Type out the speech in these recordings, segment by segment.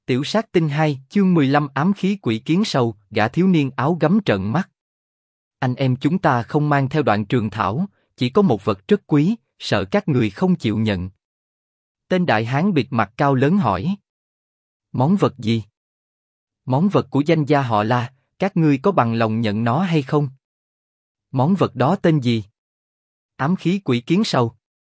Tiểu sát tinh 2, chương 15 ám khí quỷ kiến sầu, gã thiếu niên áo gấm trợn mắt. Anh em chúng ta không mang theo đoạn trường thảo, chỉ có một vật rất quý, sợ các người không chịu nhận. Tên đại hán bịt mặt cao lớn hỏi. Món vật gì? Món vật của danh gia họ La, các ngươi có bằng lòng nhận nó hay không? Món vật đó tên gì? Ám khí quỷ kiến sầu.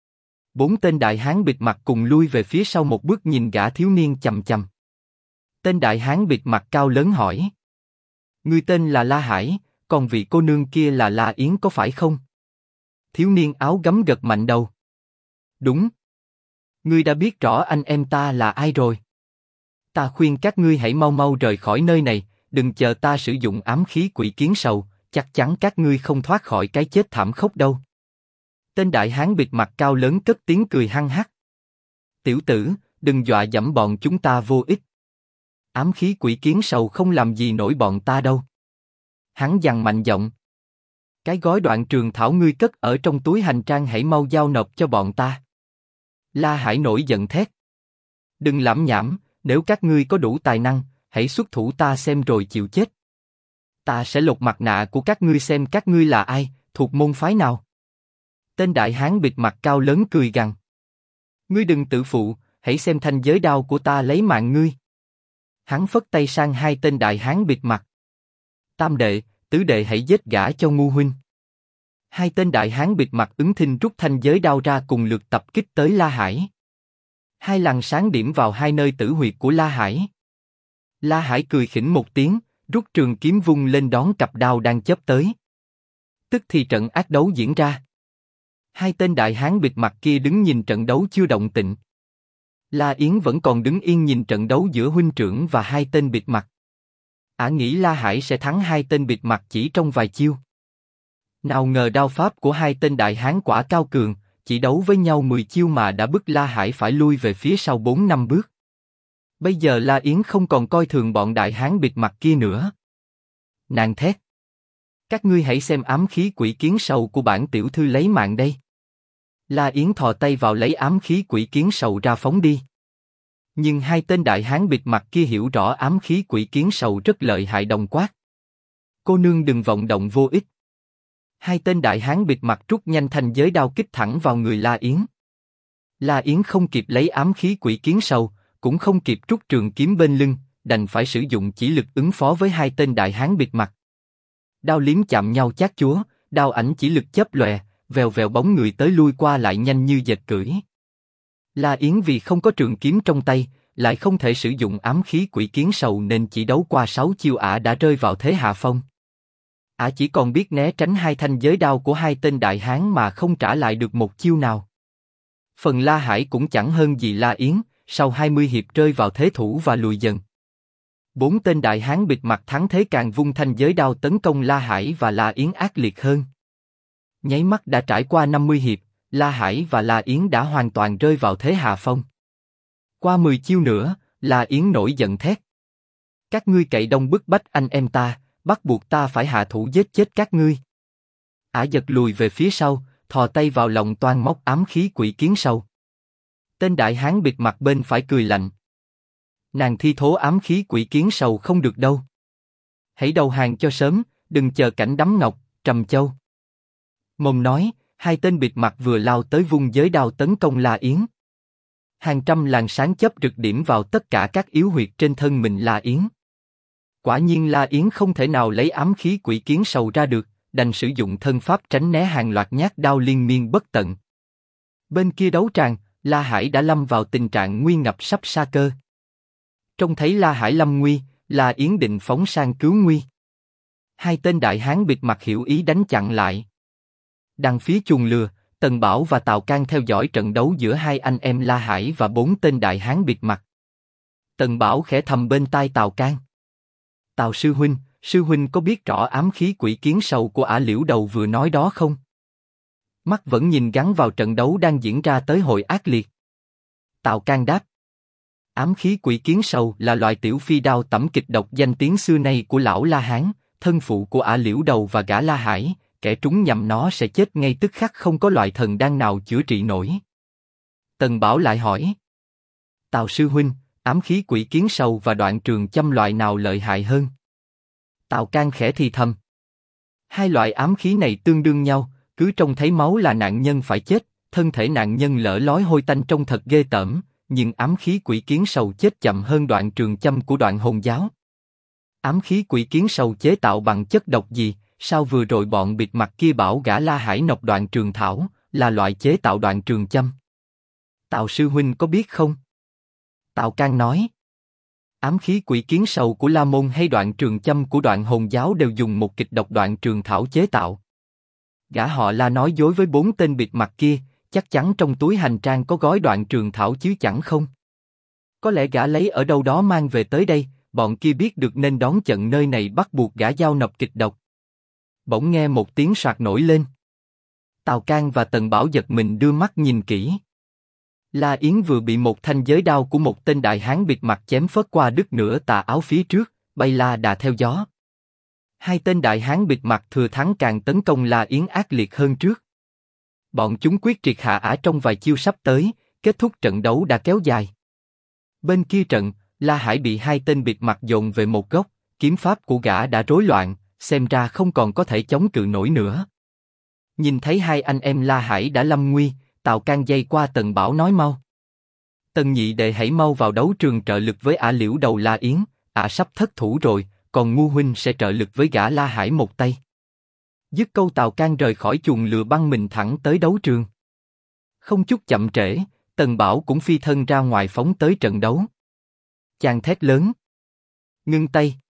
4 tên đại hán bịt mặt cùng lui về phía sau một bước nhìn gã thiếu niên chằm chằm. Tên đại hán bịt mặt cao lớn hỏi. Ngươi tên là La Hải, còn vị cô nương kia là La Yến có phải không? Thiếu niên áo gấm gật mạnh đầu. Đúng. Ngươi đã biết rõ anh em ta là ai rồi. Ta khuyên các ngươi hãy mau mau rời khỏi nơi này, đừng chờ ta sử dụng ám khí quỷ kiến sầu, chắc chắn các ngươi không thoát khỏi cái chết thảm khốc đâu. Tên đại hán bịt mặt cao lớn cất tiếng cười hăng hắc. Tiểu tử, đừng dọa dẫm bọn chúng ta vô ích. Ám khí quỷ kiến sầu không làm gì nổi bọn ta đâu. Hắn dằn mạnh giọng. Cái gói đoạn trường thảo ngươi cất ở trong túi hành trang hãy mau giao nộp cho bọn ta. La Hải nổi giận thét. Đừng lảm nhảm, nếu các ngươi có đủ tài năng, hãy xuất thủ ta xem rồi chịu chết. Ta sẽ lột mặt nạ của các ngươi xem các ngươi là ai, thuộc môn phái nào. Tên đại hán bịt mặt cao lớn cười gằn. Ngươi đừng tự phụ, hãy xem thanh giới đao của ta lấy mạng ngươi. Hắn phất tay sang 2 tên đại hán bịt mặt. Tam đệ, tứ đệ hãy giết gã cho ngu huynh. 2 tên đại hán bịt mặt ứng thinh rút thanh giới đao ra cùng lượt tập kích tới La Hải. 2 làn sáng điểm vào 2 nơi tử huyệt của La Hải. La Hải cười khỉnh một tiếng, rút trường kiếm vung lên đón cặp đao đang chớp tới. Tức thì trận ác đấu diễn ra. 2 tên đại hán bịt mặt kia đứng nhìn trận đấu chưa động tĩnh. La Yến vẫn còn đứng yên nhìn trận đấu giữa huynh trưởng và 2 tên bịt mặt. Ả nghĩ La Hải sẽ thắng 2 tên bịt mặt chỉ trong vài chiêu. Nào ngờ đao pháp của 2 tên đại hán quả cao cường, chỉ đấu với nhau 10 chiêu mà đã bức La Hải phải lui về phía sau 4-5 bước. Bây giờ La Yến không còn coi thường bọn đại hán bịt mặt kia nữa. Nàng thét. Các ngươi hãy xem ám khí quỷ kiến sầu của bản tiểu thư lấy mạng đây. La Yến thò tay vào lấy ám khí quỷ kiến sầu ra phóng đi. Nhưng 2 tên đại hán bịt mặt kia hiểu rõ ám khí quỷ kiến sầu rất lợi hại đồng quát. Cô nương đừng vọng động vô ích. 2 tên đại hán bịt mặt rút nhanh thanh giới đao kích thẳng vào người La Yến. La Yến không kịp lấy ám khí quỷ kiến sầu, cũng không kịp rút trường kiếm bên lưng, đành phải sử dụng chỉ lực ứng phó với 2 tên đại hán bịt mặt. Đao liếm chạm nhau chát chúa, đao ảnh chỉ lực chớp lòe, vèo vèo bóng người tới lui qua lại nhanh như dệt cưỡi. La Yến vì không có trường kiếm trong tay, lại không thể sử dụng ám khí quỷ kiến sầu nên chỉ đấu qua 6 chiêu ả đã rơi vào thế hạ phong. Ả chỉ còn biết né tránh 2 thanh giới đao của 2 tên đại hán mà không trả lại được một chiêu nào. Phần La Hải cũng chẳng hơn gì La Yến, sau 20 hiệp rơi vào thế thủ và lùi dần. 4 tên đại hán bịt mặt thắng thế càng vung thanh giới đao tấn công La Hải và La Yến ác liệt hơn. Nháy mắt đã trải qua 50 hiệp, La Hải và La Yến đã hoàn toàn rơi vào thế hạ phong. Qua 10 chiêu nữa, La Yến nổi giận thét. Các ngươi cậy đông bức bách anh em ta, bắt buộc ta phải hạ thủ giết chết các ngươi. Ả giật lùi về phía sau, thò tay vào lòng toan móc ám khí quỷ kiến sầu. Tên đại hán bịt mặt bên phải cười lạnh. Nàng thi thố ám khí quỷ kiến sầu không được đâu. Hãy đầu hàng cho sớm, đừng chờ cảnh đắm ngọc, trầm châu. Mồm nói, 2 tên bịt mặt vừa lao tới vung giới đao tấn công La Yến. Hàng trăm làn sáng chớp rực điểm vào tất cả các yếu huyệt trên thân mình La Yến. Quả nhiên La Yến không thể nào lấy ám khí quỷ kiến sầu ra được, đành sử dụng thân pháp tránh né hàng loạt nhát đao liên miên bất tận. Bên kia đấu tràng, La Hải đã lâm vào tình trạng nguy ngập sắp sa cơ. Trông thấy La Hải lâm nguy, La Yến định phóng sang cứu nguy. 2 tên đại hán bịt mặt hiểu ý đánh chặn lại. Đằng phía chuồng lừa, Tần Bảo và Tào Cang theo dõi trận đấu giữa 2 anh em La Hải và 4 tên đại hán bịt mặt. Tần Bảo khẽ thầm bên tai Tào Cang. Tào sư huynh có biết rõ ám khí quỷ kiến sầu của ả Liễu Đầu vừa nói đó không? Mắt vẫn nhìn gắn vào trận đấu đang diễn ra tới hồi ác liệt. Tào Cang đáp. Ám khí quỷ kiến sầu là loại tiểu phi đao tẩm kịch độc danh tiếng xưa nay của lão La Hán, thân phụ của ả Liễu Đầu và gã La Hải, kẻ trúng nhầm nó sẽ chết ngay tức khắc, không có loại thần đan nào chữa trị nổi. Tần Bảo lại hỏi. Tào sư huynh, ám khí quỷ kiến sầu và đoạn trường châm loại nào lợi hại hơn? Tào Can khẽ thì thầm. Hai loại ám khí này tương đương nhau, cứ trông thấy máu là nạn nhân phải chết, thân thể nạn nhân lở lói hôi tanh trông thật ghê tởm, nhưng ám khí quỷ kiến sầu chết chậm hơn đoạn trường châm của Đoạn Hồn giáo. Ám khí quỷ kiến sầu chế tạo bằng chất độc gì? Sao vừa rồi bọn bịt mặt kia bảo gã La Hải nọc đoạn trường thảo là loại chế tạo đoạn trường châm? Tào sư huynh có biết không? Tào Can nói. Ám khí quỷ kiến sầu của La Môn hay đoạn trường châm của Đoạn Hồn giáo đều dùng một kịch độc đoạn trường thảo chế tạo. Gã họ La nói dối với 4 tên bịt mặt kia, chắc chắn trong túi hành trang có gói đoạn trường thảo chứ chẳng không? Có lẽ gã lấy ở đâu đó mang về tới đây, bọn kia biết được nên đón chận nơi này bắt buộc gã giao nộp kịch độc. Bỗng nghe một tiếng soạt nổi lên. Tào Can và Tần Bảo giật mình đưa mắt nhìn kỹ. La Yến vừa bị một thanh giới đao của một tên đại hán bịt mặt chém phớt qua đứt nửa tà áo phía trước, bay la đà theo gió. Hai tên đại hán bịt mặt thừa thắng càng tấn công La Yến ác liệt hơn trước. Bọn chúng quyết triệt hạ ả trong vài chiêu sắp tới, kết thúc trận đấu đã kéo dài. Bên kia trận, La Hải bị hai tên bịt mặt dồn về một góc, kiếm pháp của gã đã rối loạn, xem ra không còn có thể chống cự nổi nữa. Nhìn thấy hai anh em La Hải đã lâm nguy, Tào Can dây qua Tần Bảo nói mau. Tần nhị đệ hãy mau vào đấu trường trợ lực với ả Liễu đầu La Yến, ả sắp thất thủ rồi, còn Ngu huynh sẽ trợ lực với gã La Hải một tay. Dứt câu Tào Can rời khỏi chuồng lừa băng mình thẳng tới đấu trường. Không chút chậm trễ, Tần Bảo cũng phi thân ra ngoài phóng tới trận đấu. Chàng thét lớn. Ngưng tay.